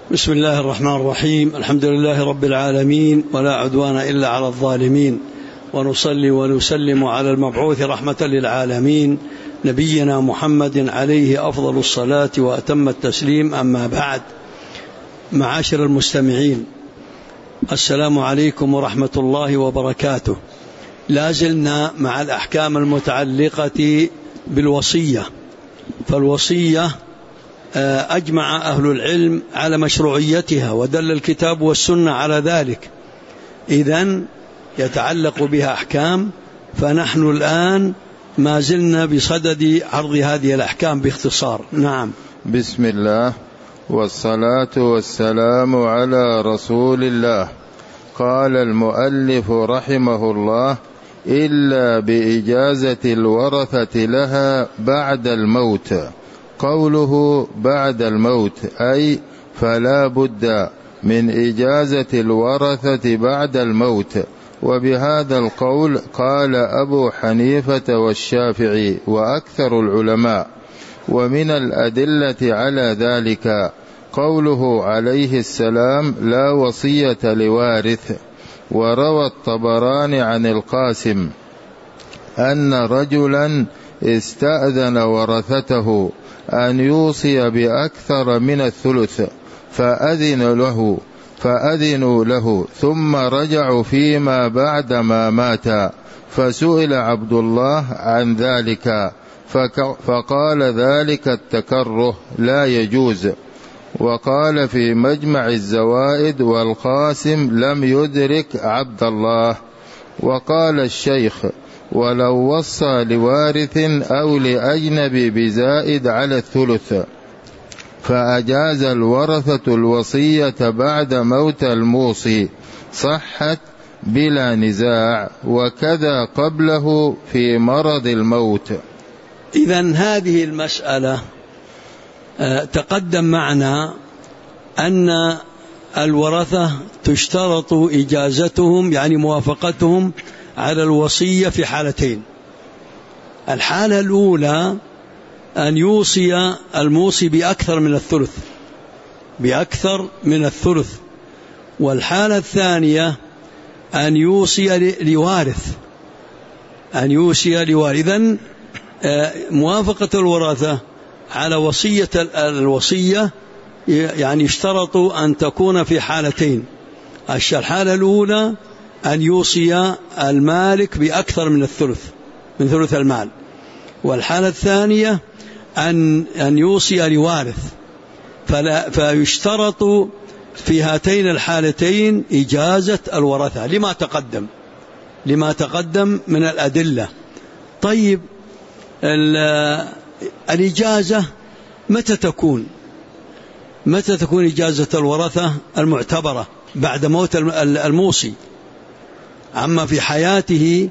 بسم الله الرحمن الرحيم. الحمد لله رب العالمين، ولا عدوان إلا على الظالمين، ونصلي ونسلم على المبعوث رحمة للعالمين نبينا محمد عليه أفضل الصلاة وأتم التسليم. أما بعد، معاشر المستمعين، السلام عليكم ورحمة الله وبركاته. لازلنا مع الأحكام المتعلقة بالوصية. فالوصية أجمع أهل العلم على مشروعيتها، ودل الكتاب والسنة على ذلك، إذن يتعلق بها أحكام. فنحن الآن ما زلنا بصدد عرض هذه الأحكام باختصار. نعم. بسم الله والصلاة والسلام على رسول الله. قال المؤلف رحمه الله: إلا بإجازة الورثة لها بعد الموت. قوله بعد الموت أي فلا بد من إجازة الورثة بعد الموت. وبهذا القول قال أبو حنيفة والشافعي وأكثر العلماء. ومن الأدلة على ذلك قوله عليه السلام: لا وصية لوارث. وروى الطبراني عن القاسم أن رجلا استأذن ورثته أن يوصي بأكثر من الثلث فأذنوا له ثم رجعوا فيما بعد ما مات، فسئل عبد الله عن ذلك فقال ذلك التكره لا يجوز. وقال في مجمع الزوائد: والقاسم لم يدرك عبد الله. وقال الشيخ: ولو وصى لوارث أو لأجنبي بزائد على الثلث فأجاز الورثة الوصية بعد موت الموصي صحت بلا نزاع، وكذا قبله في مرض الموت. إذن هذه المسألة تقدم معنا أن الورثة تشترط إجازتهم، يعني موافقتهم على الوصية في حالتين. الحالة الأولى أن يوصي الموصي بأكثر من الثلث، والحالة الثانية أن يوصي لوارث. إذن موافقة الورثة على الوصية يعني يشترط أن تكون في حالتين. الحالة الأولى أن يوصي المالك بأكثر من ثلث المال، والحالة الثانية أن يوصي لوارث. فيشترط في هاتين الحالتين إجازة الورثة لما تقدم من الأدلة. طيب، الإجازة متى تكون إجازة الورثة المعتبرة؟ بعد موت الموصي. أما في حياته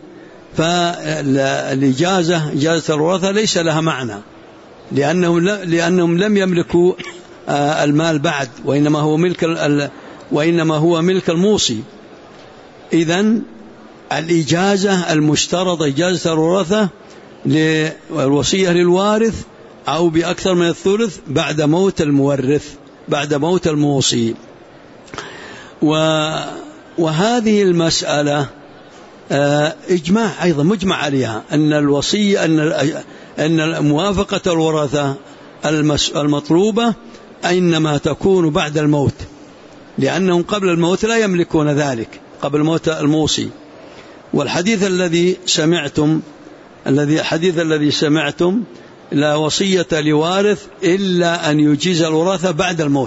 فالإجازة إجازة الورثة ليس لها معنى، لأنهم لم يملكوا المال بعد، وإنما هو ملك الموصي. إذن الإجازة المشترطة إجازة الورثة للوصية للوارث أو بأكثر من الثلث بعد موت المورث، بعد موت الموصي. وهذه المسألة إجماع أيضا مجمع عليها، أن الوصية أن موافقة الورثة المطلوبة إنما تكون بعد الموت، لأنهم قبل الموت لا يملكون ذلك، قبل موت الموصي. والحديث الذي سمعتم لا وصية لوارث إلا أن يجيز الورثة بعد الموت.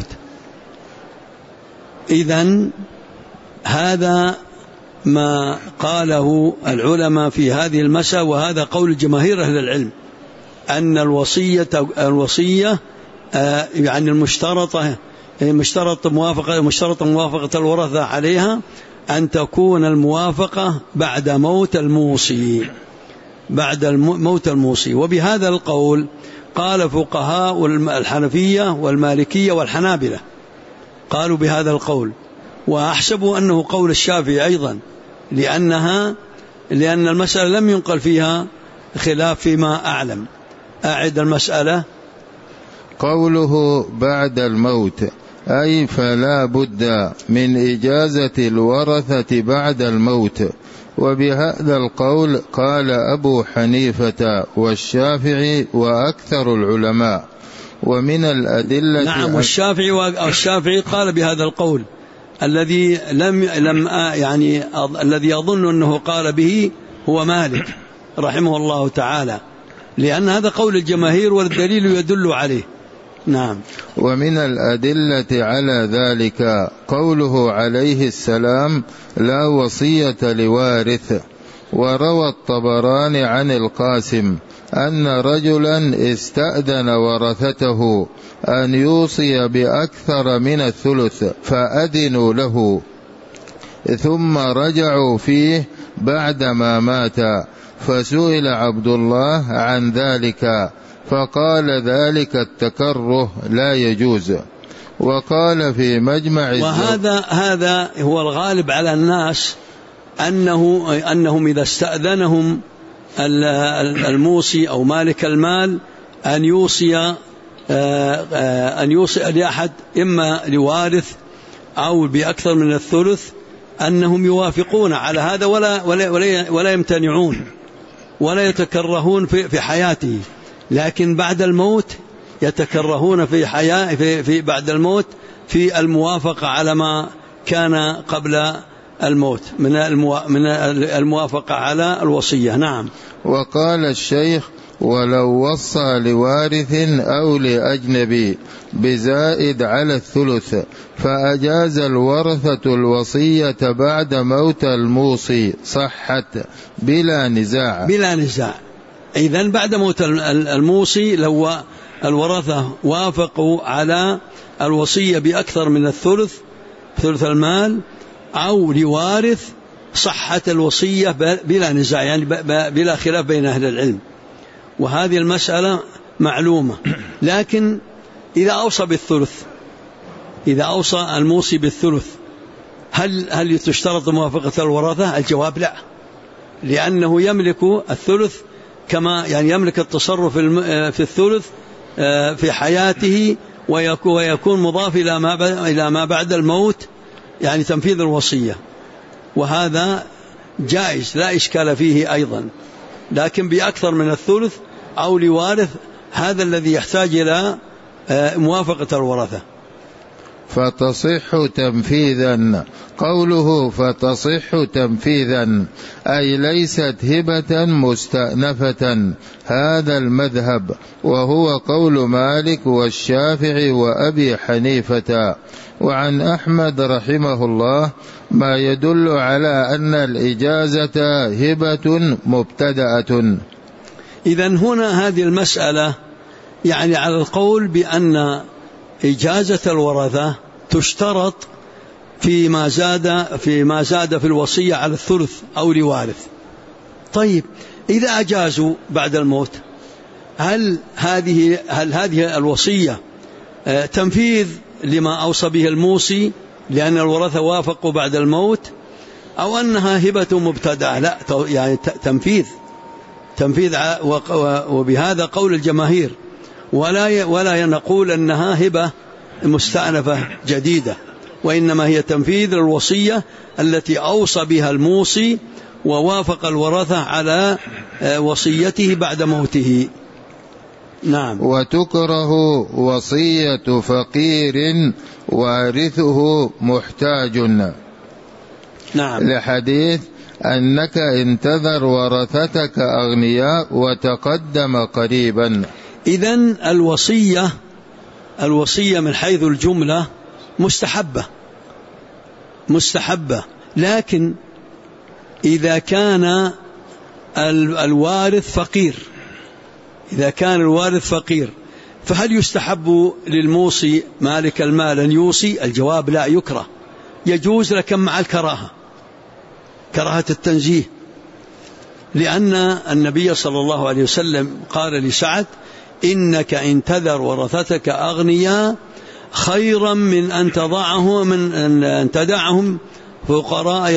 إذن هذا ما قاله العلماء في هذه المسألة، وهذا قول جماهير أهل العلم، أن الوصية يعني مشترط موافقة الورثة عليها أن تكون الموافقة بعد موت الموصي. وبهذا القول قال فقهاء الحنفية والمالكية والحنابلة، قالوا بهذا القول. وأحسب أنه قول الشافعي أيضا، لأن المسألة لم ينقل فيها خلاف فيما أعلم. أعد المسألة. قوله بعد الموت أي فلا بد من إجازة الورثة بعد الموت. وبهذا القول قال أبو حنيفة والشافعي وأكثر العلماء. ومن الأدلة نعم، والشافعي قال بهذا القول الذي الذي أظن أنه قال به هو مالك رحمه الله تعالى، لأن هذا قول الجماهير والدليل يدل عليه. نعم. ومن الأدلة على ذلك قوله عليه السلام: لا وصية لوارث. وروى الطبراني عن القاسم أن رجلا استأذن ورثته أن يوصي بأكثر من الثلث فأذنوا له، ثم رجعوا فيه بعدما مات، فسئل عبد الله عن ذلك فقال: ذلك التكره لا يجوز. وقال في مجمع هذا هو الغالب على الناس، أنهم إذا استأذنهم الموصي أو مالك المال أن يوصي لأحد، إما لوارث أو بأكثر من الثلث، أنهم يوافقون على هذا ولا يمتنعون ولا يتكرهون في حياته، لكن بعد الموت يتكرهون في بعد الموت في الموافقة على ما كان قبل الموت من الموافقة على الوصية. نعم. وقال الشيخ: ولو وصى لوارث أو لأجنبي بزائد على الثلث فأجاز الورثة الوصية بعد موت الموصي صحت بلا نزاع. إذن بعد موت الموصي لو الورثة وافقوا على الوصية بأكثر من الثلث، ثلث المال، أو لوارث، صحت الوصية بلا نزاع، يعني بلا خلاف بين أهل العلم. وهذه المسألة معلومة. لكن إذا أوصى الموصي بالثلث، هل تشترط موافقة الورثة؟ الجواب لا، لأنه يملك الثلث كما يملك التصرف في الثلث في حياته، ويكون مضاف إلى ما بعد الموت، يعني تنفيذ الوصية، وهذا جائز لا إشكال فيه أيضا. لكن بأكثر من الثلث أو لوارث، هذا الذي يحتاج إلى موافقة الورثة. فتصح تنفيذا. قوله فتصح تنفيذا أي ليست هبة مستأنفة، هذا المذهب، وهو قول مالك والشافعي وأبي حنيفة. وعن أحمد رحمه الله ما يدل على أن الإجازة هبة مبتدأة. إذن هنا هذه المسألة على القول بأن إجازة الورثة تشترط فيما زاد في الوصية على الثلث أو لوارث. طيب، إذا أجازوا بعد الموت، هل هذه الوصية تنفيذ لما أوصى به الموصي لأن الورثة وافقوا بعد الموت، أو أنها هبة مبتدأة؟ لا، تنفيذ، وبهذا قول الجماهير، ولا نقول أنها هبة مستأنفة جديدة، وإنما هي تنفيذ الوصية التي أوصى بها الموصي ووافق الورثة على وصيته بعد موته. نعم. وتكره وصية فقير وارثه محتاج. نعم. لحديث أنك انتظر ورثتك أغنياء وتقدم قريبا. إذن الوصية من حيث الجملة مستحبة، لكن إذا كان الوارث فقير، فهل يستحب للموصي مالك المال أن يوصي؟ الجواب لا، يكره، يجوز لكن مع كراهة التنزيه، لأن النبي صلى الله عليه وسلم قال لسعد: إنك إن تذر ورثتك أغنياء خيرا من أن تدعهم فقراء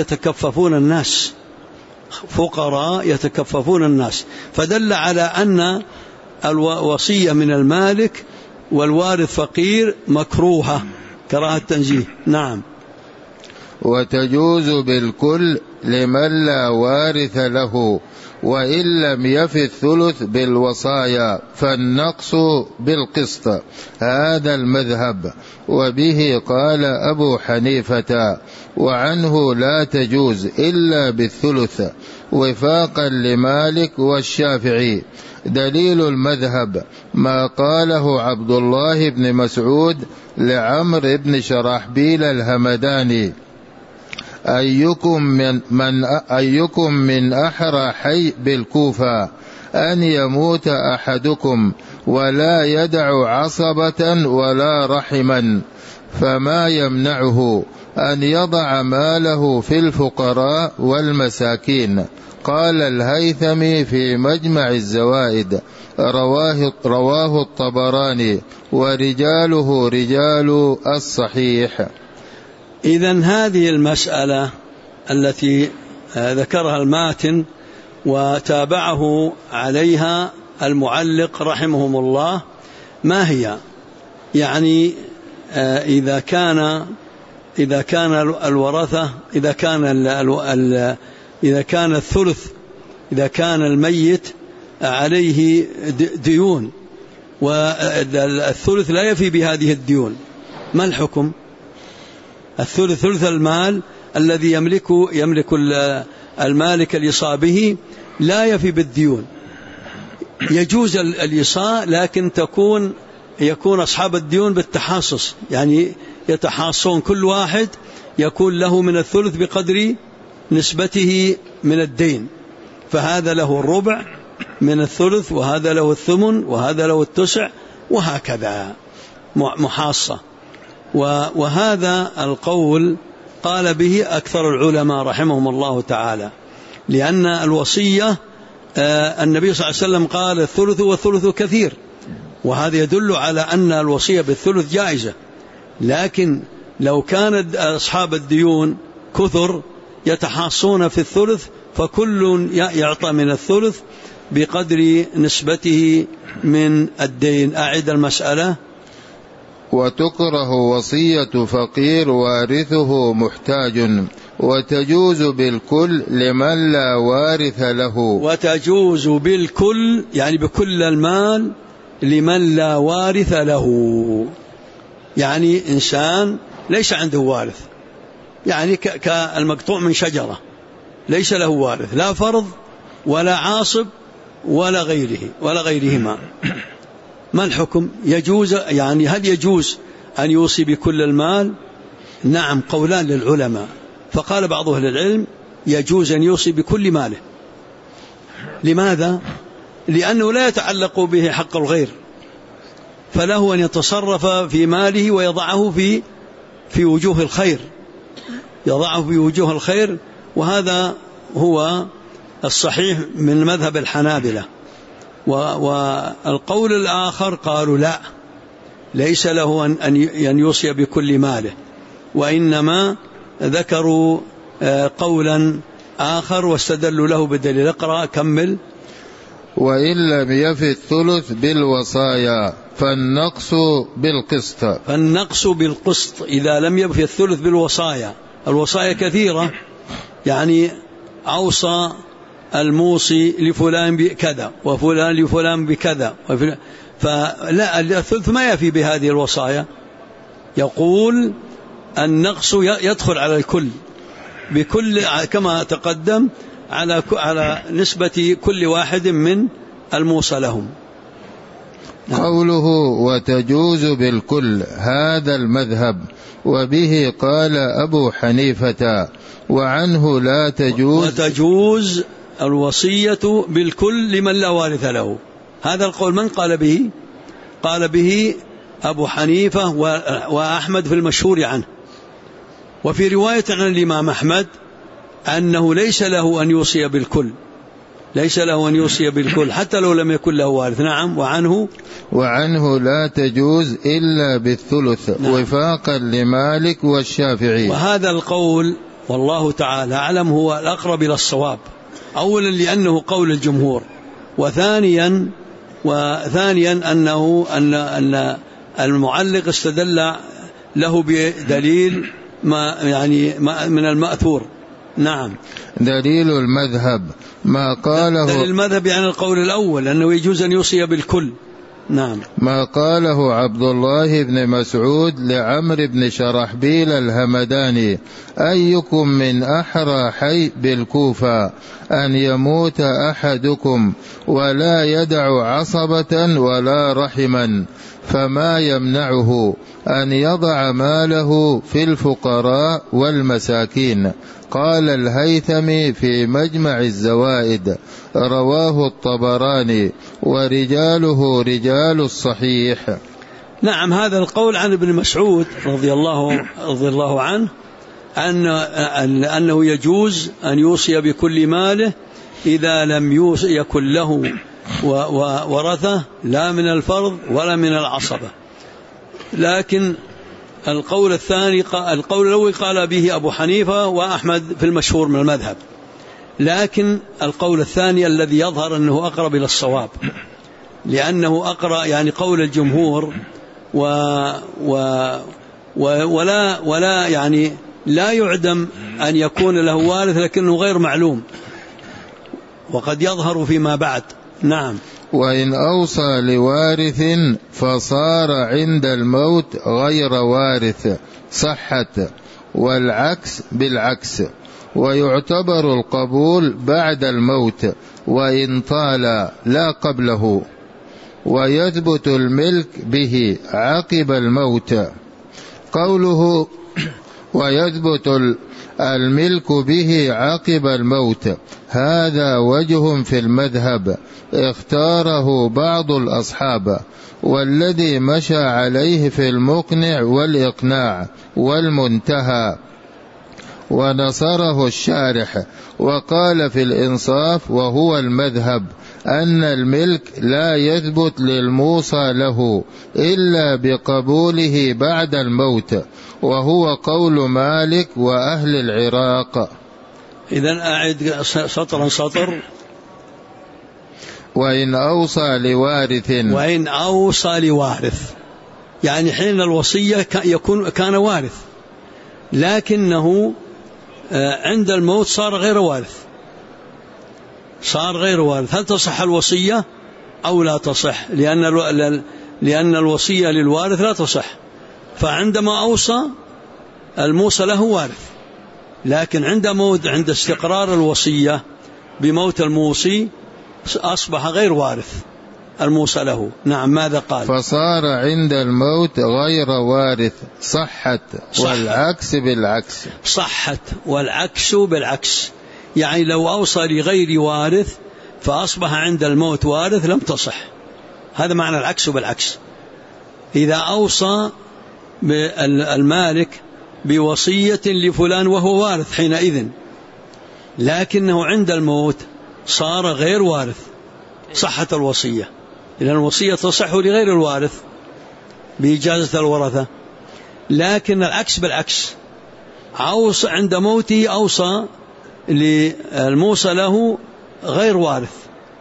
يتكففون الناس. فدل على أن الوصية من المالك والوارث فقير مكروهة، كراهة تنزيه. نعم. وتجوز بالكل لمن لا وارث له، وإن لم يف الثلث بالوصايا فالنقص بالقسط، هذا المذهب، وبه قال أبو حنيفة، وعنه لا تجوز إلا بالثلث، وفاقا لمالك والشافعي. دليل المذهب ما قاله عبد الله بن مسعود لعمرو بن شرحبيل الهمداني: أيكم من أحرى حي بالكوفة أن يموت أحدكم ولا يدع عصبة ولا رحما، فما يمنعه أن يضع ماله في الفقراء والمساكين. قال الهيثمي في مجمع الزوائد: رواه الطبراني ورجاله رجال الصحيح. إذن هذه المسألة التي ذكرها الماتن وتابعه عليها المعلق رحمهم الله، ما هي؟ يعني إذا كان الورثة، إذا كان الثلث، إذا كان الميت عليه ديون والثلث لا يفي بهذه الديون، ما الحكم؟ الثلث ثلث المال الذي يملك المالك الإصابه لا يفي بالديون. يجوز الإصاء، لكن يكون أصحاب الديون بالتحاصص، يعني يتحاصون، كل واحد يكون له من الثلث بقدر نسبته من الدين، فهذا له الربع من الثلث، وهذا له الثمن، وهذا له التسع، وهكذا محاصة. وهذا القول قال به أكثر العلماء رحمهم الله تعالى، لأن الوصية النبي صلى الله عليه وسلم قال الثلث والثلث كثير، وهذا يدل على أن الوصية بالثلث جائزة. لكن لو كان أصحاب الديون كثر يتحاصون في الثلث، فكل يعطى من الثلث بقدر نسبته من الدين. أعد المسألة. وتكره وصية فقير وارثه محتاج، وتجوز بالكل لمن لا وارث له. وتجوز بالكل يعني بكل المال لمن لا وارث له، يعني إنسان ليس عنده وارث، يعني كالمقطوع من شجرة ليس له وارث، لا فرض ولا عاصب ولا غيرهما، ما الحكم؟ يجوز، يعني هل يجوز أن يوصي بكل المال؟ نعم، قولان للعلماء، فقال بعض أهل العلم يجوز أن يوصي بكل ماله. لماذا؟ لأنه لا يتعلق به حق الغير، فله أن يتصرف في ماله ويضعه في وجوه الخير، يضعه في وجوه الخير، وهذا هو الصحيح من مذهب الحنابلة. والقول الآخر قالوا لا، ليس له أن يوصي بكل ماله، وإنما ذكروا قولا آخر واستدلوا له بدليل. اقرأ كمل. وإن لم يف الثلث بالوصايا فالنقص بالقسط. فالنقص بالقسط إذا لم يف الثلث بالوصايا. الوصايا كثيرة، يعني أوصى الموصي لفلان بكذا وفلان لفلان بكذا، فلا، الثلث ما يفي بهذه الوصايا. يقول النقص يدخل على الكل بكل، كما تقدم، على نسبة كل واحد من الموصى لهم. قوله وتجوز بالكل هذا المذهب، وبه قال أبو حنيفة، وعنه لا تجوز. وتجوز الوصية بالكل لمن لا وارث له. هذا القول من قال به؟ قال به أبو حنيفة وأحمد في المشهور عنه. وفي رواية عن الإمام أحمد أنه ليس له أن يوصي بالكل، ليس له أن يوصي بالكل حتى لو لم يكن له وارث. نعم. وعنه لا تجوز إلا بالثلث. نعم. وفاقا لمالك والشافعي. وهذا القول والله تعالى أعلم هو الأقرب إلى الصواب، أولا لأنه قول الجمهور، وثانيا أن المعلق استدل له بدليل من المأثور. نعم. دليل المذهب ما قاله، دليل المذهب يعني القول الأول أنه يجوز أن يوصي بالكل. نعم. ما قاله عبد الله بن مسعود لعمرو بن شرحبيل الهمداني: أيكم من أحرى حي بالكوفة أن يموت أحدكم ولا يدع عصبة ولا رحما، فما يمنعه أن يضع ماله في الفقراء والمساكين. قال الهيثمي في مجمع الزوائد: رواه الطبراني ورجاله رجال الصحيح. نعم. هذا القول عن ابن مسعود رضي الله عنه أنه يجوز أن يوصي بكل ماله إذا لم يكن له ورثة لا من الفرض ولا من العصبة. لكن القول الأول قال به أبو حنيفة وأحمد في المشهور من المذهب، لكن القول الثاني الذي يظهر أنه أقرب إلى الصواب، لأنه أقرأ يعني قول الجمهور ولا يعني لا يعدم أن يكون له وارث لكنه غير معلوم وقد يظهر فيما بعد. نعم. وإن أوصى لوارث فصار عند الموت غير وارث صحت، والعكس بالعكس. ويعتبر القبول بعد الموت وإن طال لا قبله، ويثبت الملك به عقب الموت. قوله ويثبت الملك به عقب الموت هذا وجه في المذهب اختاره بعض الأصحاب، والذي مشى عليه في المقنع والإقناع والمنتهى، ونصره الشارح. وقال في الإنصاف وهو المذهب أن الملك لا يثبت للموصى له إلا بقبوله بعد الموت، وهو قول مالك وأهل العراق. إذن أعد سطر. وإن أوصى لوارث يعني حين الوصية كان وارث، لكنه عند الموت صار غير وارث. هل تصح الوصية أو لا تصح؟ لأن الوصية للوارث لا تصح. فعندما أوصى الموصى له وارث، لكن عند استقرار الوصية بموت الموصي أصبح غير وارث الموصى له. نعم. ماذا قال؟ فصار عند الموت غير وارث صحت والعكس بالعكس. صحت والعكس بالعكس، يعني لو أوصى لغير وارث فأصبح عند الموت وارث لم تصح. هذا معنى العكس بالعكس. إذا أوصى المالك بوصية لفلان وهو وارث حينئذ، لكنه عند الموت صار غير وارث، صحت الوصية، لأن الوصية تصح لغير الوارث بإجازة الورثة. لكن العكس بالعكس، أوصى عند موته أوصى للموصى له غير وارث،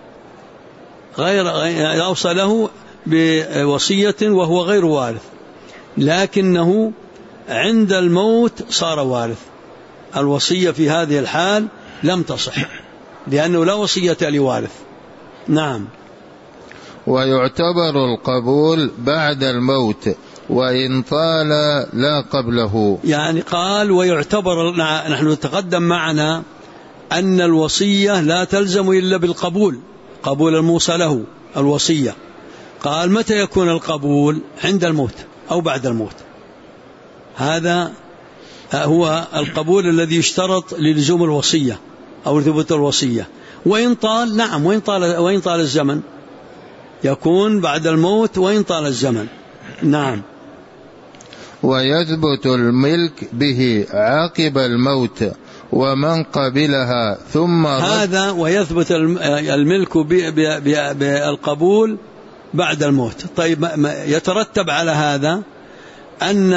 أوصى له بوصية وهو غير وارث، لكنه عند الموت صار وارث. الوصية في هذه الحال لم تصح لأنه لا وصية لوارث. نعم. ويعتبر القبول بعد الموت وإن طال لا قبله. يعني قال ويعتبر، نحن تقدم معنا أن الوصية لا تلزم إلا بالقبول، قبول الموصى له الوصية. قال متى يكون القبول؟ عند الموت أو بعد الموت. هذا هو القبول الذي يشترط للزوم الوصية أو ثبوت الوصية. وإن طال، نعم، وإن طال الزمن يكون بعد الموت وإن طال الزمن. نعم. ويثبت الملك به عقب الموت ومن قبلها ثم هذا ويثبت الملك بالقبول بعد الموت. طيب، يترتب على هذا أن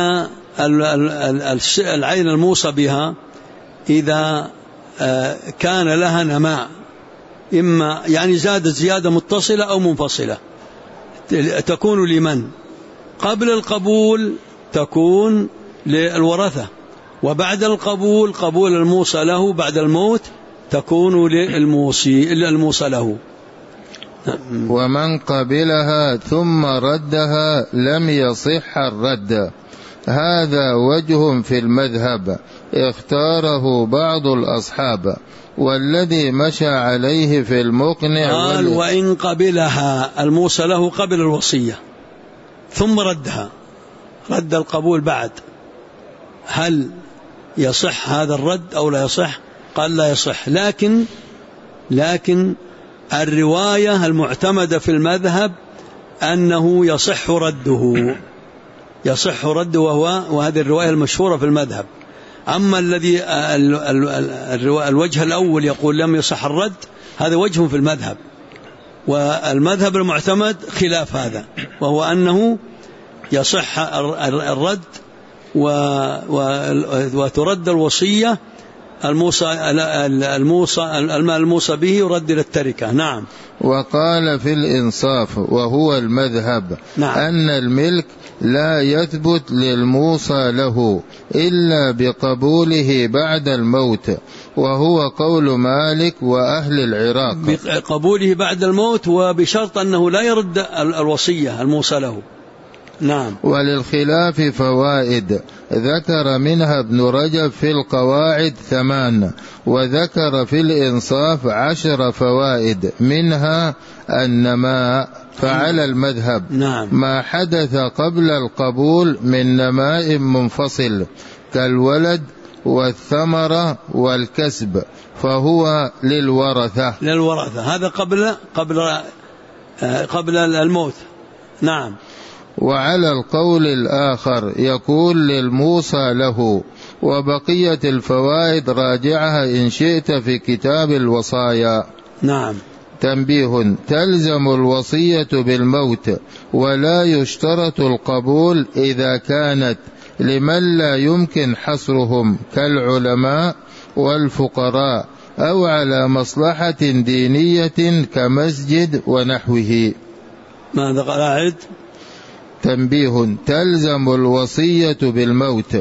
العين الموصى بها إذا كان لها نماء، إما يعني زادت زيادة متصلة أو منفصلة، تكون لمن قبل القبول تكون للورثة، وبعد القبول قبول الموصى له بعد الموت تكون للموصى له. ومن قبلها ثم ردها لم يصح الرد. هذا وجه في المذهب اختاره بعض الأصحاب، والذي مشى عليه في المقنع قال وإن قبلها الموصى له قبل الوصية ثم ردها، رد القبول بعد، هل يصح هذا الرد أو لا يصح؟ قال لا يصح، لكن الرواية المعتمدة في المذهب أنه يصح رده وهذه الرواية المشهورة في المذهب. أما الذي الوجه الأول يقول لم يصح الرد، هذا وجه في المذهب، والمذهب المعتمد خلاف هذا، وهو أنه يصح الرد وترد الوصية الموصى به يرد للتركة. نعم. وقال في الإنصاف وهو المذهب نعم. أن الملك لا يثبت للموصى له إلا بقبوله بعد الموت، وهو قول مالك وأهل العراق. بقبوله بعد الموت وبشرط أنه لا يرد الوصية الموصى له. نعم. وللخلاف فوائد ذكر منها ابن رجب في القواعد 8، وذكر في الإنصاف 10 فوائد، منها أن ما فعل المذهب نعم. ما حدث قبل القبول من نماء منفصل كالولد والثمرة والكسب فهو للورثة. هذا قبل الموت. نعم. وعلى القول الآخر يكون للموصى له. وبقية الفوائد راجعها إن شئت في كتاب الوصايا. نعم. تنبيه: تلزم الوصية بالموت، ولا يشترط القبول إذا كانت لمن لا يمكن حصرهم كالعلماء والفقراء، أو على مصلحة دينية كمسجد ونحوه. ماذا قال أعد؟ تنبيه: تلزم الوصية بالموت.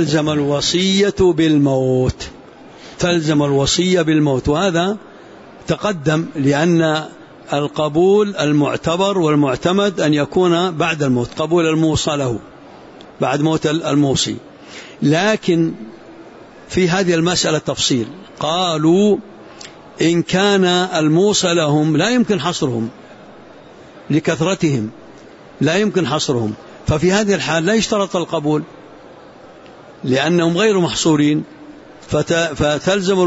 تلزم الوصية بالموت، وهذا تقدم، لأن القبول المعتبر والمعتمد أن يكون بعد الموت، قبول الموصى له بعد موت الموصي. لكن في هذه المسألة تفصيل، قالوا إن كان الموصى لهم لا يمكن حصرهم لكثرتهم، لا يمكن حصرهم، ففي هذه الحال لا يشترط القبول لأنهم غير محصورين، فتلزم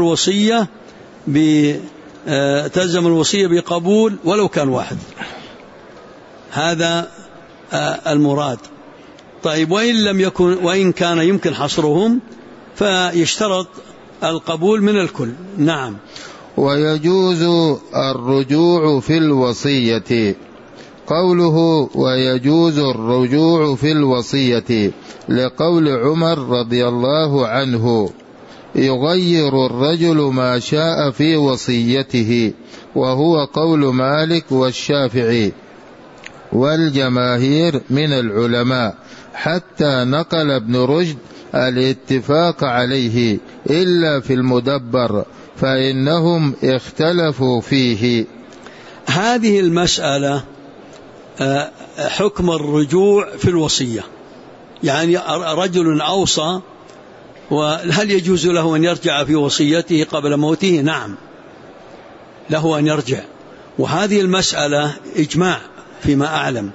الوصية بقبول ولو كان واحد. هذا المراد. طيب، وإن كان يمكن حصرهم فيشترط القبول من الكل. نعم. ويجوز الرجوع في الوصية. قوله ويجوز الرجوع في الوصية لقول عمر رضي الله عنه: يغير الرجل ما شاء في وصيته، وهو قول مالك والشافعي والجماهير من العلماء، حتى نقل ابن رشد الاتفاق عليه إلا في المدبر فإنهم اختلفوا فيه. هذه المسألة حكم الرجوع في الوصية، يعني رجل أوصى، وهل يجوز له أن يرجع في وصيته قبل موته؟ نعم، له أن يرجع. وهذه المسألة إجماع فيما أعلم،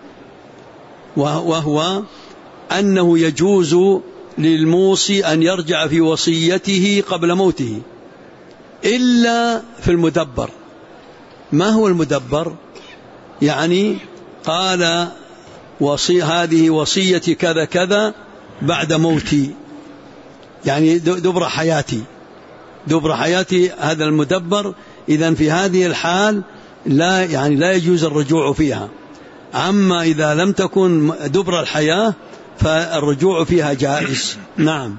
وهو أنه يجوز للموصي أن يرجع في وصيته قبل موته إلا في المدبر. ما هو المدبر؟ يعني قال هذه وصيتي كذا كذا بعد موتي، يعني دبر حياتي هذا المدبر. إذن في هذه الحال لا يجوز الرجوع فيها. أما إذا لم تكن دبر الحياة فالرجوع فيها جائز. نعم.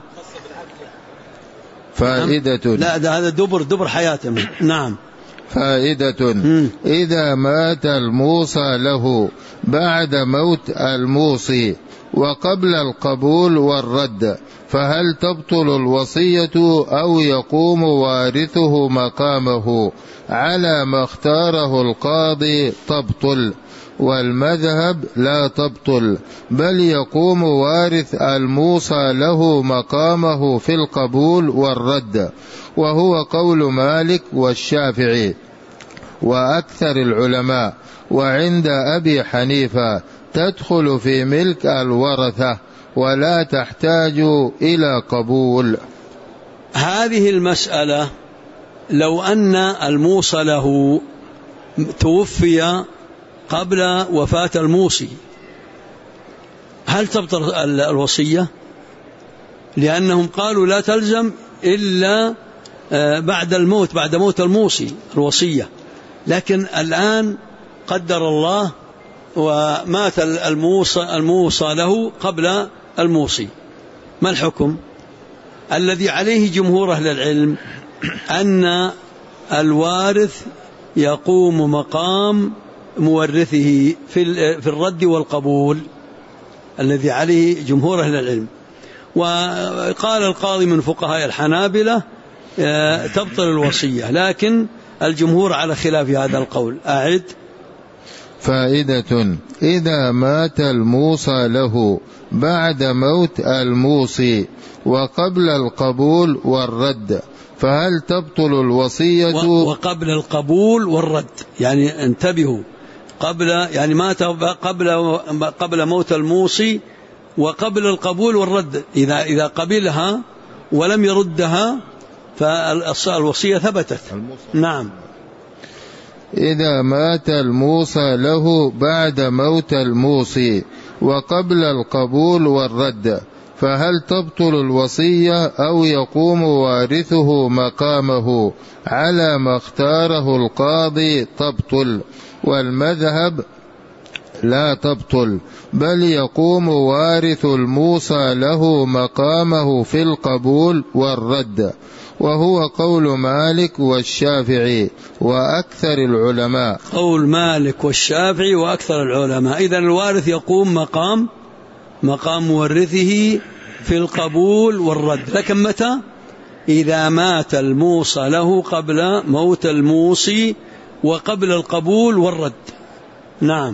فائدة. لا، هذا دبر حياته. نعم. فائدة: إذا مات الموصى له بعد موت الموصي وقبل القبول والرد، فهل تبطل الوصية أو يقوم وارثه مقامه؟ على ما اختاره القاضي تبطل، والمذهب لا تبطل، بل يقوم وارث الموصى له مقامه في القبول والرد، وهو قول مالك والشافعي وأكثر العلماء. وعند أبي حنيفة تدخل في ملك الورثة ولا تحتاج إلى قبول. هذه المسألة لو أن الموصى له توفي قبل وفاة الموصي، هل تبطل الوصية؟ لأنهم قالوا لا تلزم إلا بعد الموت، بعد موت الموصي الوصية. لكن الآن قدر الله ومات الموصى له قبل الموصي، ما الحكم؟ الذي عليه جمهور أهل العلم أن الوارث يقوم مقام مورثه في الرد والقبول، الذي عليه جمهور أهل العلم. وقال القاضي من فقهاء الحنابلة تبطل الوصية، لكن الجمهور على خلاف هذا القول. أعد. فائدة: إذا مات الموصى له بعد موت الموصي وقبل القبول والرد، فهل تبطل الوصية؟ وقبل القبول والرد، يعني انتبهوا، يعني مات قبل موت الموصي وقبل القبول والرد. إذا قبلها ولم يردها فالوصية ثبتت. نعم. إذا مات الموصى له بعد موت الموصي وقبل القبول والرد، فهل تبطل الوصية أو يقوم وارثه مقامه؟ على ما اختاره القاضي تبطل، والمذهب لا تبطل، بل يقوم وارث الموصى له مقامه في القبول والرد، وهو قول مالك والشافعي وأكثر العلماء. قول مالك والشافعي وأكثر العلماء. إذن الوارث يقوم مقام مورثه في القبول والرد، لكن متى؟ إذا مات الموصى له قبل موت الموصي وقبل القبول والرد. نعم.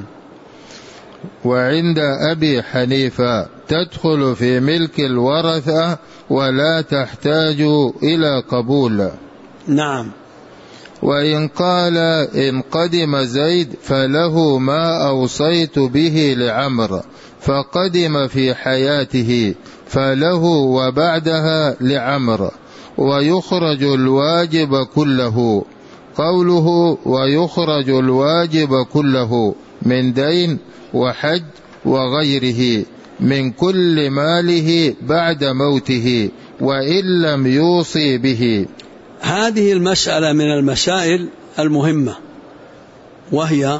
وعند أبي حنيفة تدخل في ملك الورثة ولا تحتاج إلى قبول. نعم. وإن قال إن قدم زيد فله ما أوصيت به لعمر، فقدم في حياته فله وبعدها لعمر، ويخرج الواجب كله. قوله ويخرج الواجب كله من دين وحج وغيره من كل ماله بعد موته وإن لم يوصي به. هذه المسألة من المسائل المهمة، وهي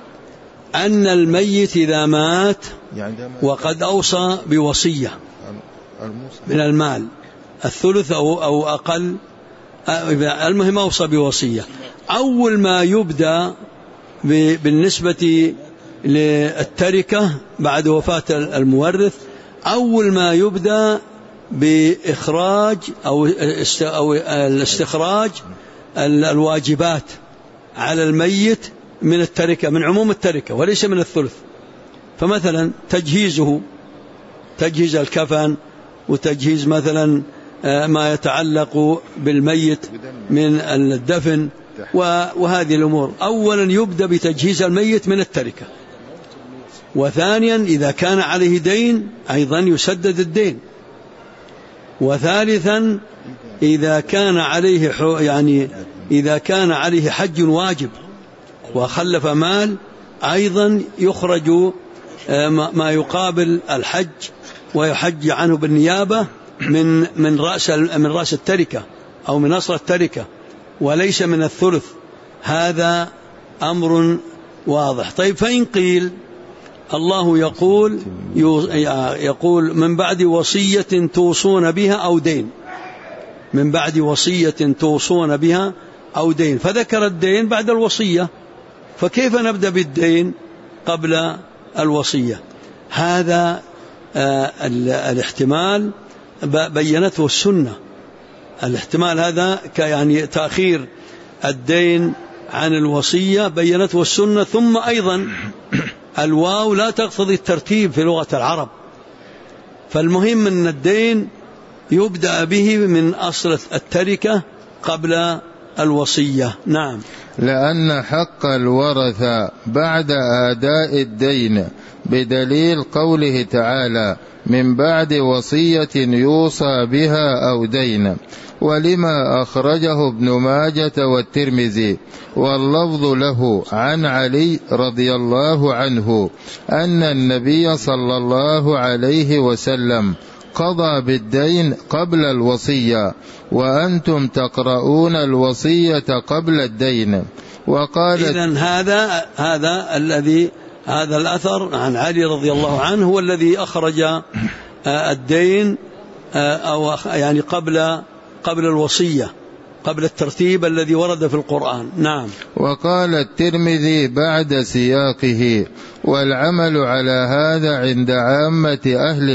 أن الميت إذا مات وقد أوصى بوصية من المال الثلث أو أقل، المهم أوصى بوصية، أول ما يبدأ بالنسبة للتركة بعد وفاة المورث، أول ما يبدأ بإخراج أو الاستخراج الواجبات على الميت من التركة، من عموم التركة وليس من الثلث. فمثلا تجهيزه، تجهيز الكفن، وتجهيز مثلا ما يتعلق بالميت من الدفن وهذه الأمور. أولا يبدأ بتجهيز الميت من التركة، وثانيا إذا كان عليه دين أيضا يسدد الدين، وثالثا إذا كان عليه إذا كان عليه حج واجب وخلف مال أيضا يخرج ما يقابل الحج ويحج عنه بالنيابة من رأس التركة أو من أصل التركة وليس من الثلث. هذا أمر واضح. طيب، فإن قيل الله يقول من بعد وصية توصون بها أو دين، من بعد وصية توصون بها أو دين، فذكر الدين بعد الوصية، فكيف نبدأ بالدين قبل الوصية؟ هذا الاحتمال بينته السنة. الاحتمال هذا يعني تأخير الدين عن الوصية بينته السنة. ثم أيضا الواو لا تقتضي الترتيب في لغة العرب، فالمهم أن الدين يبدأ به من أصل التركة قبل الوصية. نعم. لأن حق الورثة بعد أداء الدين بدليل قوله تعالى من بعد وصية يوصى بها أو دين، ولما أخرجه ابن ماجة والترمذي واللفظ له عن علي رضي الله عنه أن النبي صلى الله عليه وسلم قضى بالدين قبل الوصية، وأنتم تقرؤون الوصية قبل الدين. وقال إذن هذا الأثر عن علي رضي الله عنه هو الذي أخرج الدين أو يعني قبل الوصية، قبل الترتيب الذي ورد في القرآن. نعم. وقال الترمذي بعد سياقه والعمل على هذا عند عامة أهل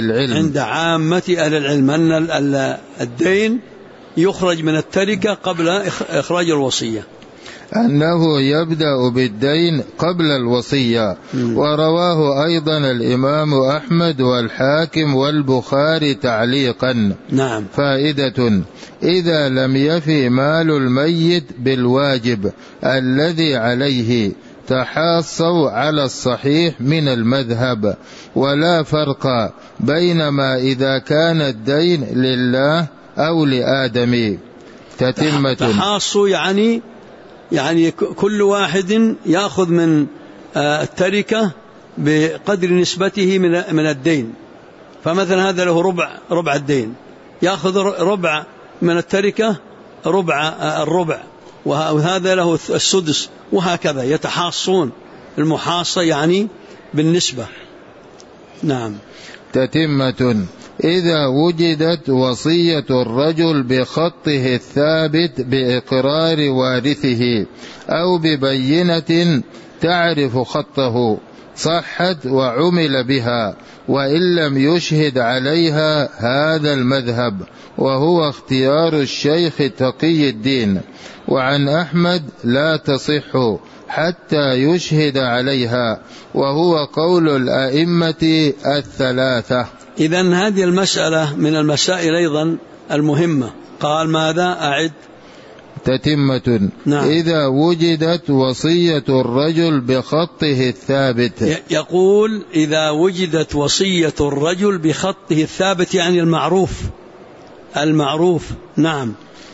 العلم أن الدين يخرج من التركة قبل إخراج الوصية، أنه يبدأ بالدين قبل الوصية. ورواه أيضا الإمام أحمد والحاكم والبخاري تعليقا. نعم. فائدة: إذا لم يفي مال الميت بالواجب الذي عليه تحاصوا على الصحيح من المذهب، ولا فرق بينما إذا كان الدين لله أو لآدم. تتمة: تحاصوا يعني كل واحد يأخذ من التركة بقدر نسبته من الدين. فمثلا هذا له ربع الدين، يأخذ ربع من التركة، الربع، وهذا له السدس، وهكذا يتحاصون، المحاصة يعني بالنسبة. نعم. تتمة: إذا وجدت وصية الرجل بخطه الثابت بإقرار وارثه أو ببينة تعرف خطه صحت وعمل بها وإن لم يشهد عليها هذا المذهب، وهو اختيار الشيخ تقي الدين. وعن أحمد لا تصح حتى يشهد عليها، وهو قول الأئمة الثلاثة. إذن هذه المسألة من المسائل أيضا المهمة. قال ماذا؟ أعد. تتمة: نعم. إذا وجدت وصية الرجل بخطه الثابت. يقول إذا وجدت وصية الرجل بخطه الثابت يعني المعروف. نعم.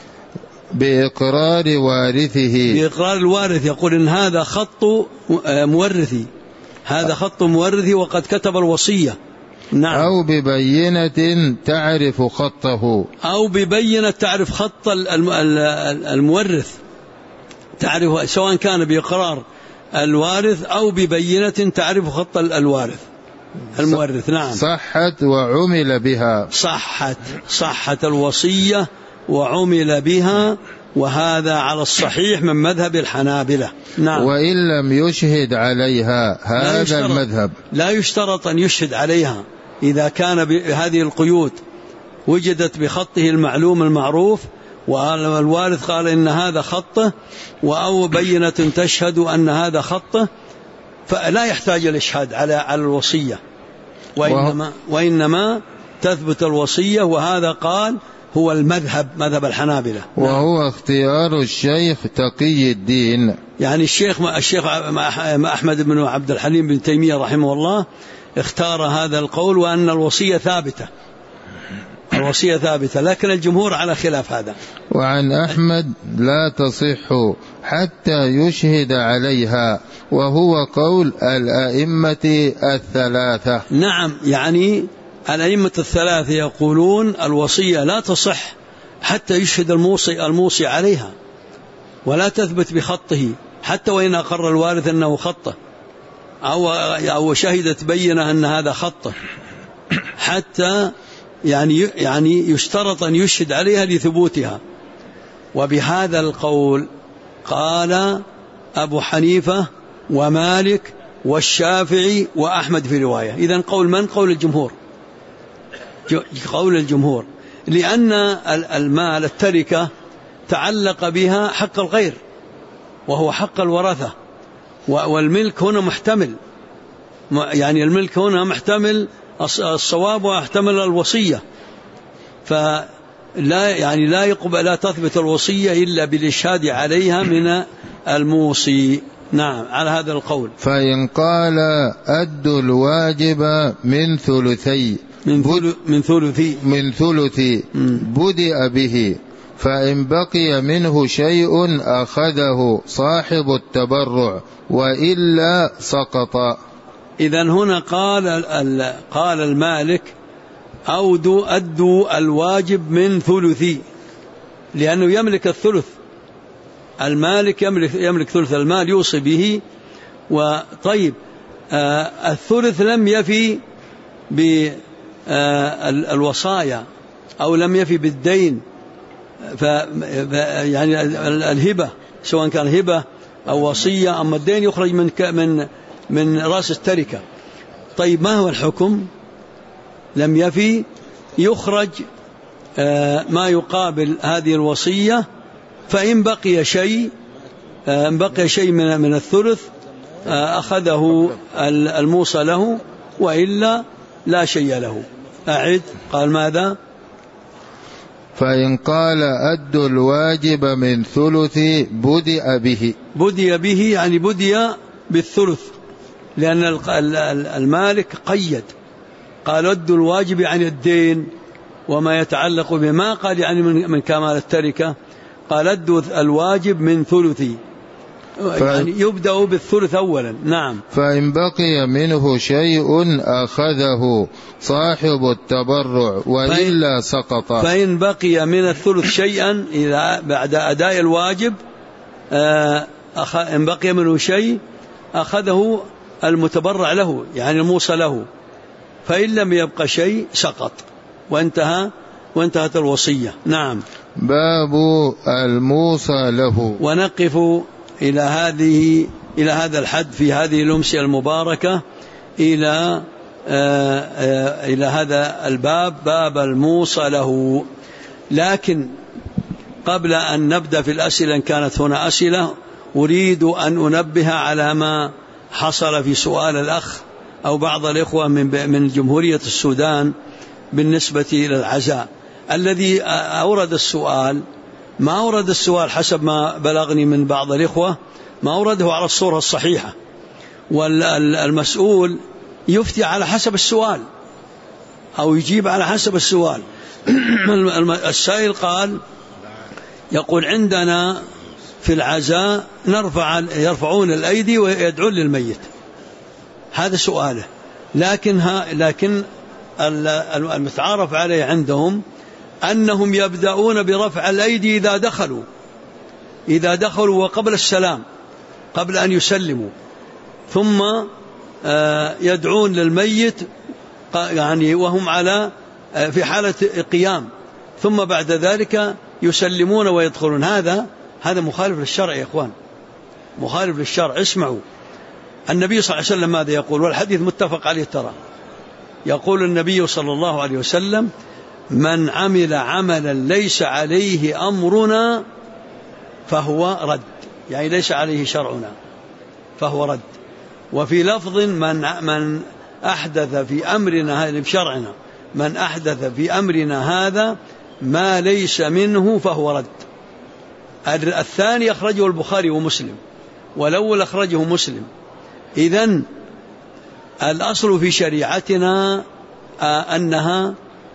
بإقرار وارثه، بإقرار الوارث، يقول إن هذا خط مورثي، هذا خط مورثي وقد كتب الوصية. نعم. أو ببينة تعرف خطه، أو ببينة تعرف خط المورث، تعرف سواء كان بإقرار الوارث أو ببينة تعرف خط المورث. نعم. صحت وعمل بها. صحت الوصية وعمل بها، وهذا على الصحيح من مذهب الحنابلة. نعم. وإن لم يشهد عليها هذا المذهب. لا يشترط أن يشهد عليها إذا كان بهذه القيود وجدت بخطه المعلوم المعروف، والوارث قال إن هذا خطه، أو بينة تشهد أن هذا خطه، فلا يحتاج الإشهاد على الوصية، وإنما تثبت الوصية. وهذا قال هو مذهب الحنابلة. وهو اختيار الشيخ تقي الدين، يعني الشيخ أحمد بن عبد الحليم بن تيمية رحمه الله اختار هذا القول، وأن الوصية ثابتة، لكن الجمهور على خلاف هذا. وعن أحمد لا تصح حتى يشهد عليها، وهو قول الأئمة الثلاثة. نعم، يعني الأئمة الثلاثة يقولون الوصية لا تصح حتى يشهد الموصي عليها، ولا تثبت بخطه، حتى وإن أقر الوارث أنه خطه، أو شهدت بينة أن هذا خطه، حتى يعني يشترط أن يشهد عليها لثبوتها. وبهذا القول قال أبو حنيفة ومالك والشافعي وأحمد في رواية. إذن قول من؟ قول الجمهور. قول الجمهور، لأن المال التركة تعلق بها حق الغير وهو حق الورثة، والملك هنا محتمل، يعني الملك هنا محتمل الصواب ويحتمل الوصية، لا يقبل، لا تثبت الوصية إلا بالإشهاد عليها من الموصي. نعم، على هذا القول. فإن قال أدوا الواجب من ثلثي من ثلثي بدأ به، فإن بقي منه شيء أخذه صاحب التبرع وإلا سقط. إذن هنا قال المالك أدوا الواجب من ثلثي، لأنه يملك الثلث، المالك يملك ثلث المال يوصي به. وطيب الثلث لم يفي بالوصايا أو لم يفي بالدين، يعني الهبة سواء كان هبة أو وصية، أما الدين يخرج من رأس التركة. طيب ما هو الحكم؟ لم يفي، يخرج ما يقابل هذه الوصية، فإن بقي شيء من الثلث أخذه الموصى له، وإلا لا شيء له. أعد، قال ماذا؟ فإن قال أدوا الواجب من ثلث بدأ به يعني بدأ بالثلث، لأن المالك قيد، قال أدوا الواجب يعني الدين وما يتعلق بما قال يعني من كمال التركة، قال أدوا الواجب من ثلثي، يعني يبدأ بالثلث أولا. نعم. فإن بقي منه شيء أخذه صاحب التبرع وإلا سقط. فإن بقي من الثلث شيئا، إذا بعد أداء الواجب إن بقي منه شيء أخذه المتبرع له، يعني الموصى له، فإن لم يبقى شيء سقط وانتهت الوصية. نعم. باب الموصى له. ونقف إلى هذا الحد في هذه الأمسية المباركة، إلى هذا الباب، باب الموصى له. لكن قبل أن نبدأ في الأسئلة، إن كانت هنا أسئلة، أريد أن أنبه على ما حصل في سؤال الأخ أو بعض الإخوة من جمهورية السودان بالنسبة إلى العزاء، الذي أورد السؤال ما أورد السؤال حسب ما بلغني من بعض الإخوة، ما أورده على الصورة الصحيحة، والمسؤول يفتي على حسب السؤال أو يجيب على حسب السؤال. السائل يقول عندنا في العزاء يرفعون الأيدي ويدعون للميت، هذا سؤاله. لكن المتعارف عليه عندهم أنهم يبدأون برفع الأيدي إذا دخلوا وقبل السلام، قبل أن يسلموا، ثم يدعون للميت يعني وهم في حالة قيام، ثم بعد ذلك يسلمون ويدخلون. هذا مخالف للشرع يا إخوان، مخالف للشرع. اسمعوا، النبي صلى الله عليه وسلم ماذا يقول؟ والحديث متفق عليه، ترى يقول النبي صلى الله عليه وسلم: من عمل عملا ليس عليه أمرنا فهو رد، يعني ليس عليه شرعنا فهو رد. وفي لفظ: من أحدث في أمرنا هذا بشرعنا، من أحدث في أمرنا هذا ما ليس منه فهو رد. الثاني أخرجه البخاري ومسلم، والأول أخرجه مسلم. إذن الأصل في شريعتنا أنها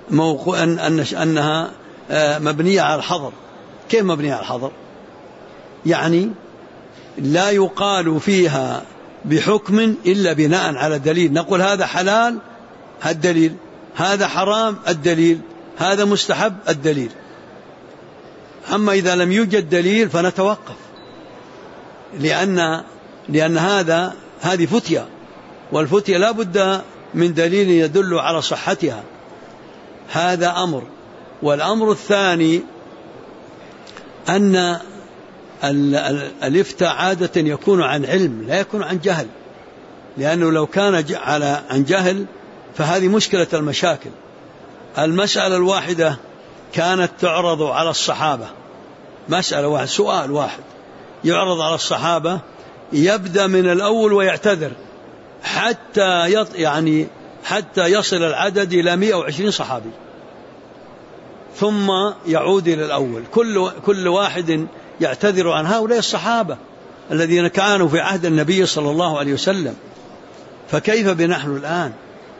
مبنية على الحظر. كيف مبنية على الحظر؟ يعني لا يقال فيها بحكم إلا بناء على دليل، نقول هذا حلال الدليل، هذا حرام الدليل، هذا مستحب الدليل. أما إذا لم يوجد دليل فنتوقف، لأن هذه فتية، والفتية لا بد من دليل يدل على صحتها. هذا أمر. والأمر الثاني أن الإفتاء عادة يكون عن علم لا يكون عن جهل، لأنه لو كان عن جهل فهذه مشكلة المشاكل. المسألة الواحدة كانت تعرض على الصحابة، مسألة واحد، سؤال واحد يعرض على الصحابة، يبدأ من الأول ويعتذر حتى يصل العدد إلى 120 صحابي، ثم يعود إلى الأول. كل واحد يعتذر عن هؤلاء الصحابة الذين كانوا في عهد النبي صلى الله عليه وسلم، فكيف بنحن الآن؟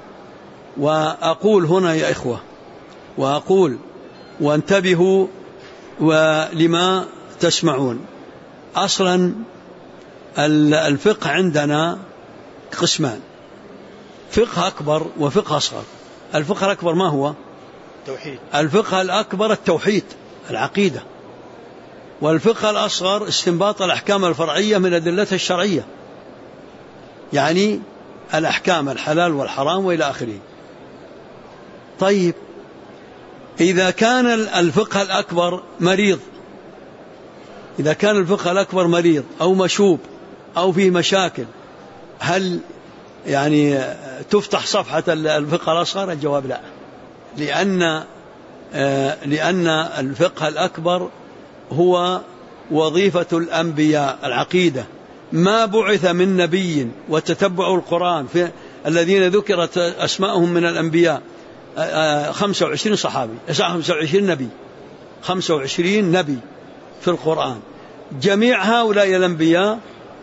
وأقول هنا يا إخوة، وأقول وانتبهوا ولما تسمعون. أصلا الفقه عندنا قسمان، فقه أكبر وفقه أصغر. الفقه الأكبر ما هو؟ توحيد. الفقه الأكبر التوحيد العقيدة، والفقه الأصغر استنباط الأحكام الفرعية من أدلتها الشرعية، يعني الأحكام الحلال والحرام وإلى آخره. طيب إذا كان الفقه الأكبر مريض، إذا كان الفقه الأكبر مريض أو مشوب أو فيه مشاكل، هل يعني تفتح صفحة الفقه الأصغر؟ الجواب لا، لأن الفقه الأكبر هو وظيفة الأنبياء، العقيدة. ما بعث من نبي، وتتبعوا القرآن في الذين ذكرت أسماءهم من الأنبياء 25 صحابي، 25 نبي، 25 نبي في القرآن. جميع هؤلاء الأنبياء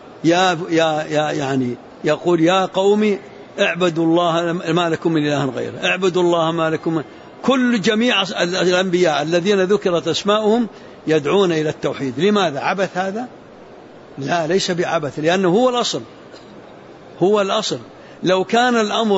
يعني يقول يا قوم اعبدوا الله ما لكم من إله غيره، اعبدوا الله ما لكم. جميع الأنبياء الذين ذكرت أسماءهم يدعون إلى التوحيد. لماذا؟ عبث هذا؟ لا، ليس بعبث، لأنه هو الأصل، هو الأصل. لو كان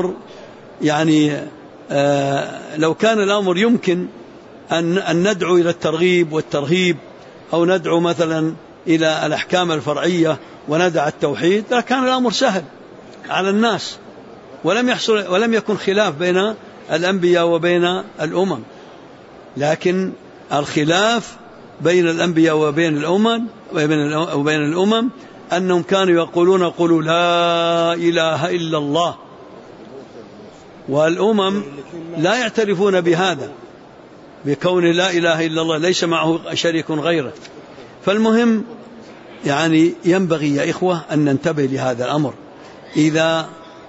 الأمر يمكن أن ندعو إلى الترغيب والترهيب، أو ندعو مثلا إلى الأحكام الفرعية وندع التوحيد، لكان الأمر سهل على الناس، ولم يكن خلاف بين الأنبياء وبين الأمم. لكن الخلاف بين الأنبياء وبين الأمم أنهم كانوا يقولون قولوا لا إله إلا الله، والأمم لا يعترفون بهذا، بكون لا إله إلا الله ليس معه شريك غيره. فالمهم يعني ينبغي يا إخوة أن ننتبه لهذا الأمر. إذا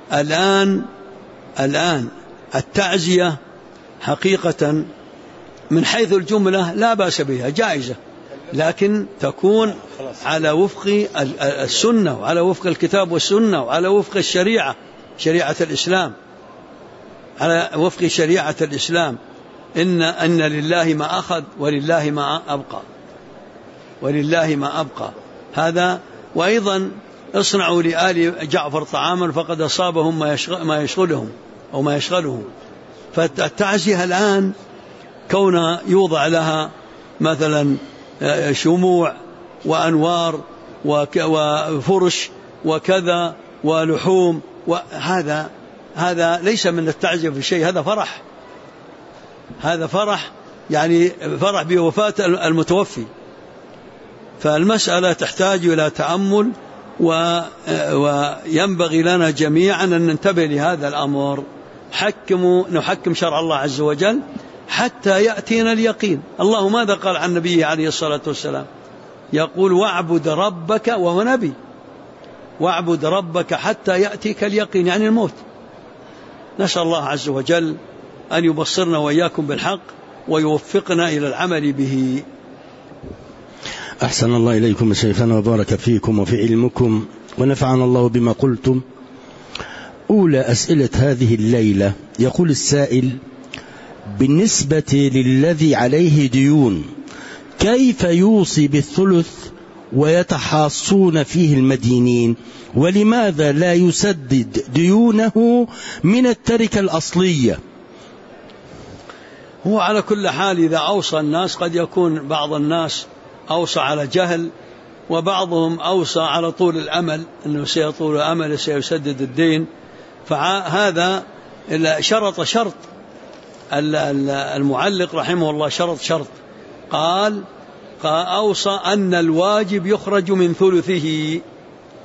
الآن التعزية حقيقة من حيث الجملة لا بأس بها، جائزة، لكن تكون على وفق السنة، وعلى وفق الكتاب والسنة، وعلى وفق الشريعة، شريعة الإسلام، على وفق شريعة الإسلام. إن لله ما أخذ ولله ما أبقى، ولله ما أبقى. هذا. وأيضا اصنعوا لآل جعفر طعاما فقد أصابهم ما يشغلهم أو ما يشغلهم. فالتعزية الآن كون يوضع لها مثلا شموع وأنوار وفرش وكذا ولحوم، هذا ليس من التعزية في شيء، هذا فرح يعني فرح بوفاة المتوفي. فالمسألة تحتاج إلى تأمل، وينبغي لنا جميعا أن ننتبه لهذا الأمر. نحكم شرع الله عز وجل حتى يأتينا اليقين. الله ماذا قال عن نبيه عليه الصلاة والسلام؟ يقول واعبد ربك، وهو نبي، واعبد ربك حتى يأتيك اليقين، يعني الموت. نسأل الله عز وجل أن يبصرنا وإياكم بالحق ويوفقنا إلى العمل به. أحسن الله إليكم شيخنا وبارك فيكم وفي علمكم ونفعنا الله بما قلتم. أولى أسئلة هذه الليلة، يقول السائل: بالنسبة للذي عليه ديون كيف يوصي بالثلث ويتحاصون فيه المدينين، ولماذا لا يسدد ديونه من التركة الأصلية؟ هو على كل حال إذا أوصى الناس، قد يكون بعض الناس أوصى على جهل، وبعضهم أوصى على طول الأمل، أنه سيطول أمل سيسدد الدين. فهذا شرط المعلق رحمه الله، شرط قال أوصى أن الواجب يخرج من ثلثه.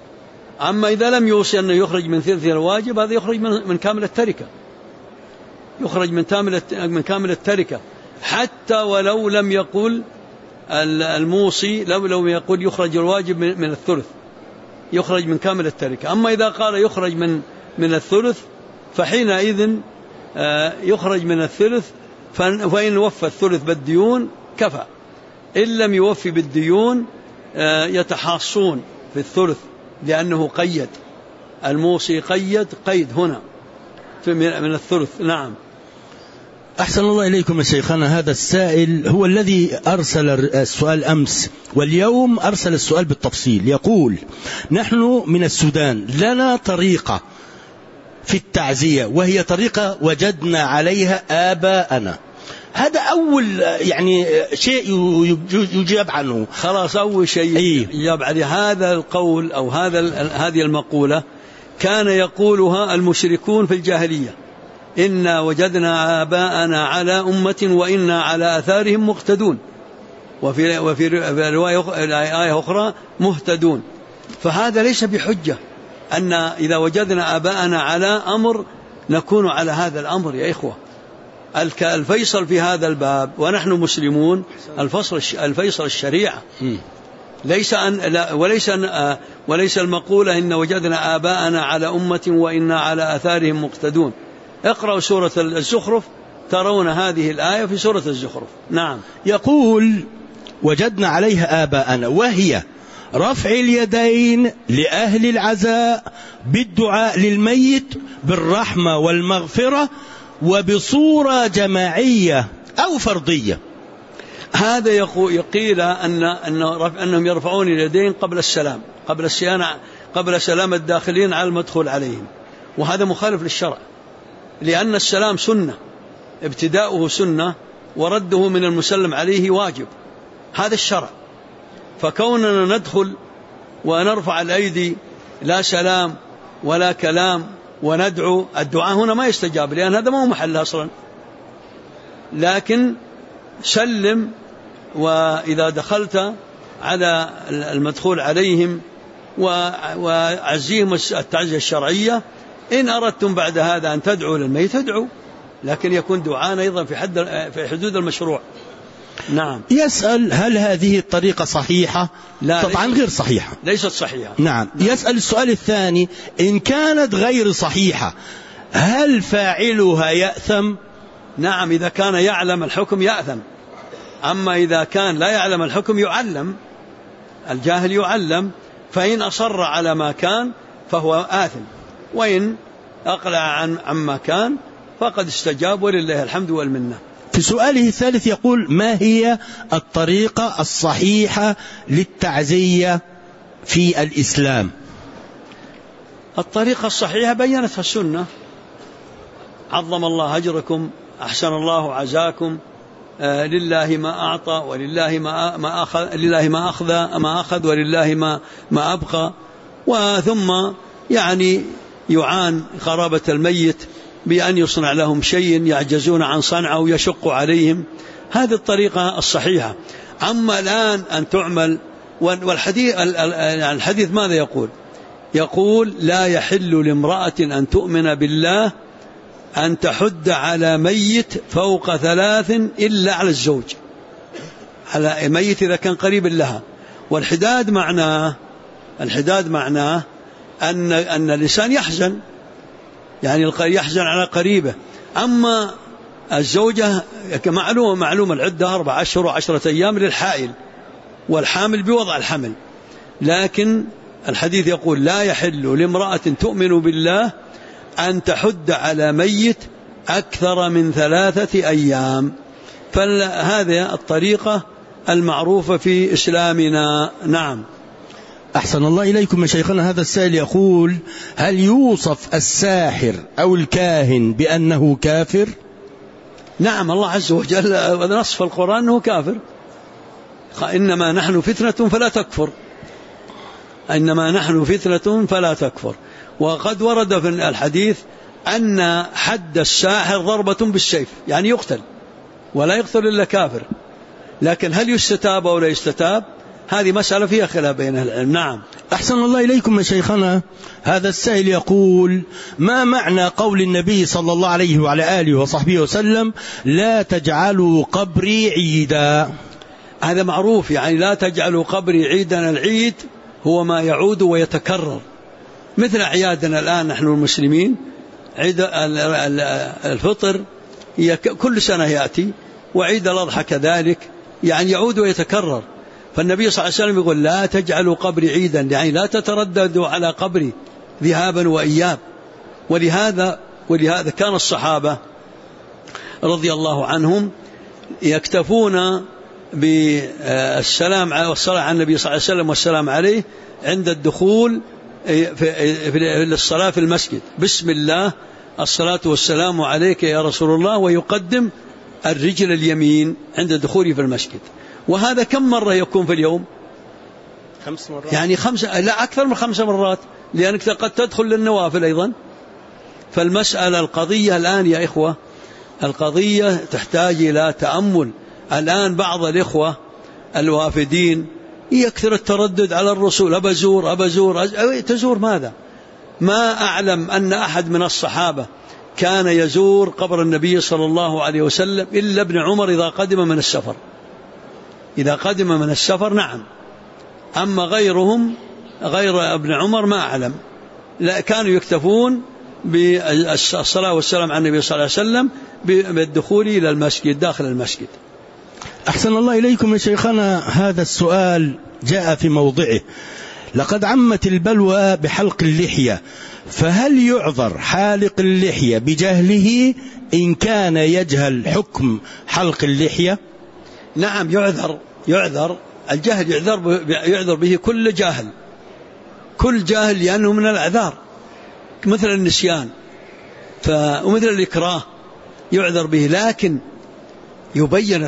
أما إذا لم يوصي أنه يخرج من ثلث الواجب، هذا يخرج من كامل التركة. يخرج من كامل التركة، حتى ولو لم يقول الموصي، لو لم يقول يخرج الواجب من الثلث، يخرج من كامل التركة. أما إذا قال يخرج من الثلث فحينئذ يخرج من الثلث، فإن وفى الثلث بالديون كفى، إن لم يوفي بالديون يتحاصون في الثلث، لأنه قيد، الموصي قيد هنا من الثلث. نعم. أحسن الله إليكم يا شيخنا. هذا السائل هو الذي أرسل السؤال أمس، واليوم أرسل السؤال بالتفصيل. يقول: نحن من السودان، لنا طريقة في التعزية، وهي طريقة وجدنا عليها آباءنا. هذا أول شيء يجاب عنه. خلاص، أول شيء يجاب عليه هذا القول أو هذه المقولة كان يقولها المشركون في الجاهلية: إنا وجدنا آباءنا على أمة وإنا على آثارهم مقتدون، وفي آية أخرى مهتدون. فهذا ليس بحجة أن إذا وجدنا آباءنا على أمر نكون على هذا الأمر. يا إخوة، الفيصل في هذا الباب ونحن مسلمون الفيصل الشريعة، وليس المقولة إن وجدنا آباءنا على أمة وإنا على آثارهم مقتدون. اقرأوا سورة الزخرف ترون هذه الآية في سورة الزخرف. نعم. يقول: وجدنا عليها آباءنا، وهي رفع اليدين لأهل العزاء بالدعاء للميت بالرحمة والمغفرة، وبصورة جماعية أو فردية. هذا يقيل أنهم يرفعون اليدين قبل سلام الداخلين على المدخول عليهم، وهذا مخالف للشرع، لأن السلام سنة، ابتداؤه سنة ورده من المسلم عليه واجب، هذا الشرع. فكوننا ندخل ونرفع الأيدي لا سلام ولا كلام وندعو، الدعاء هنا ما يستجاب، لأن هذا ما هو محل أصلا. لكن سلم، وإذا دخلت على المدخول عليهم وعزيهم التعزية الشرعية، إن أردتم بعد هذا أن تدعوا للميت تدعوا، لكن يكون دعاء أيضا في حدود المشروع. نعم. يسأل: هل هذه الطريقة صحيحة؟ لا، طبعا غير صحيحة، ليست صحيحة. نعم. يسأل السؤال الثاني: إن كانت غير صحيحة هل فاعلها يأثم؟ نعم، إذا كان يعلم الحكم يأثم، أما إذا كان لا يعلم الحكم يعلم، الجاهل يعلم، فإن أصر على ما كان فهو آثم، وإن أقلع عما كان فقد استجاب، ولله الحمد والمنة. في سؤاله الثالث يقول: ما هي الطريقة الصحيحة للتعزية في الإسلام؟ الطريقة الصحيحة بينتها السنة: عظم الله أجركم، أحسن الله عزاكم، لله ما أعطى ولله ما أخذ، لله ما أخذ ولله ما أبقى. وثم يعان قرابة الميت بأن يصنع لهم شيء يعجزون عن صنعه ويشق عليهم. هذه الطريقة الصحيحة. أما الآن أن تعمل، والحديث ماذا يقول: لا يحل لامرأة أن تؤمن بالله أن تحد على ميت فوق 3 إلا على الزوج، على ميت إذا كان قريب لها. والحداد معناه أن الإنسان يحزن، يحزن على قريبه. أما الزوجة معلومة العدة 4 أشهر و10 أيام للحائل، والحامل بوضع الحمل. لكن الحديث يقول: لا يحل لامرأة تؤمن بالله أن تحد على ميت أكثر من 3 أيام. فهذه الطريقة المعروفة في إسلامنا. نعم. أحسن الله إليكم يا شيخنا. هذا السائل يقول: هل يوصف الساحر أو الكاهن بأنه كافر؟ نعم، الله عز وجل نص في القرآن أنه كافر: إنما نحن فتنة فلا تكفر، إنما نحن فتنة فلا تكفر. وقد ورد في الحديث أن حد الساحر ضربة بالسيف، يقتل، ولا يقتل إلا كافر. لكن هل يستتاب أو لا يستتاب؟ هذه مسألة فيها خلاف بين أهل العلم. نعم. أحسن الله إليكم يا شيخنا. هذا السائل يقول: ما معنى قول النبي صلى الله عليه وعلى آله وصحبه وسلم: لا تجعلوا قبري عيدا؟ هذا معروف، يعني لا تجعلوا قبري عيدا. العيد هو ما يعود ويتكرر، مثل أعيادنا الآن نحن المسلمين. عيد الفطر كل سنة يأتي، وعيد الأضحى كذلك، يعني يعود ويتكرر. فالنبي صلى الله عليه وسلم يقول: لا تجعلوا قبري عيدا، يعني لا تترددوا على قبري ذهابا وإياب. ولهذا كان الصحابة رضي الله عنهم يكتفون بالسلام والصلاة على النبي صلى الله عليه وسلم والسلام عليه عند الدخول في الصلاة في المسجد: بسم الله، الصلاة والسلام عليك يا رسول الله، ويقدم الرجل اليمين عند دخوله في المسجد. وهذا كم مرة يكون في اليوم؟ 5 مرات، يعني 5، لا أكثر من 5 مرات، لأنك قد تدخل للنوافل أيضا. فالمسألة القضية الآن يا إخوة، القضية تحتاج إلى تأمل. الآن بعض الإخوة الوافدين يكثر التردد على الرسول: أبزور. تزور ماذا؟ ما أعلم أن أحد من الصحابة كان يزور قبر النبي صلى الله عليه وسلم إلا ابن عمر إذا قدم من السفر. إذا قدم من السفر نعم، أما غيرهم غير ابن عمر ما أعلم. لا، كانوا يكتفون بالصلاة والسلام على النبي صلى الله عليه وسلم بالدخول إلى المسجد، داخل المسجد. أحسن الله إليكم يا شيخنا. هذا السؤال جاء في موضعه: لقد عمت البلوى بحلق اللحية، فهل يعذر حالق اللحية بجهله إن كان يجهل حكم حلق اللحية؟ نعم يعذر. الجهل يعذر به كل جاهل، لأنه من الأعذار، مثل النسيان ومثل الإكراه يعذر به. لكن يبين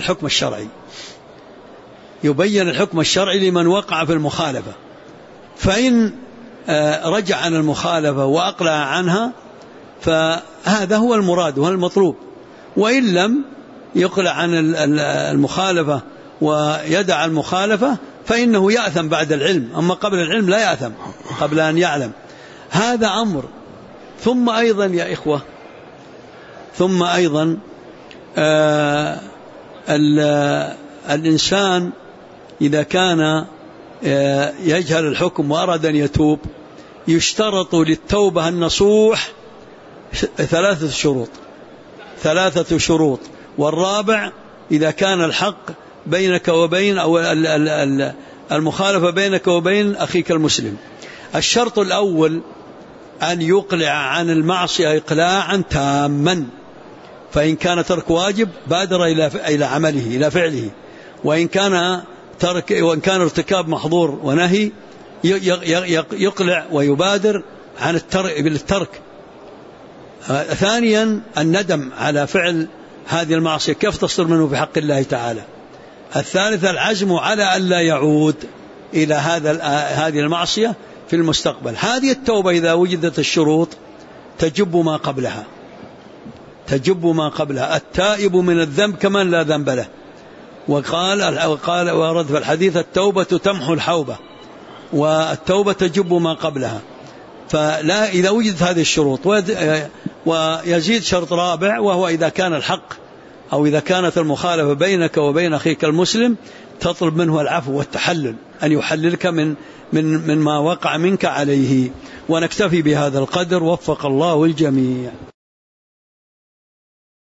الحكم الشرعي لمن وقع في المخالفة. فإن رجع عن المخالفة وأقلع عنها فهذا هو المراد وهو المطلوب. وإن لم يقلع عن المخالفة ويدع المخالفة فإنه يأثم بعد العلم، أما قبل العلم لا يأثم، قبل أن يعلم. هذا أمر. ثم أيضا يا إخوة، الإنسان إذا كان يجهل الحكم وأراد أن يتوب يشترط للتوبة النصوح 3 شروط. والرابع: إذا كان الحق بينك وبين أو المخالفة بينك وبين أخيك المسلم. الشرط الأول أن يقلع عن المعصية إقلاعا تاما، فإن كان ترك واجب بادر إلى عمله، إلى فعله. وإن كان ارتكاب محظور ونهي يقلع ويبادر عن الترك. ثانيا: الندم على فعل هذه المعصية، كيف تصدر منه في حق الله تعالى. الثالث: العزم على أن لا يعود إلى هذه المعصية في المستقبل. هذه التوبة إذا وجدت الشروط تجب ما قبلها. التائب من الذنب كمن لا ذنب له. وقال ورد في الحديث: التوبة تمحو الحوبة، والتوبة تجب ما قبلها. فلا إذا وجدت هذه الشروط. ويزيد شرط رابع، وهو إذا كان الحق أو إذا كانت المخالفة بينك وبين أخيك المسلم تطلب منه العفو والتحلل، أن يحللك من ما وقع منك عليه. ونكتفي بهذا القدر، وفق الله الجميع.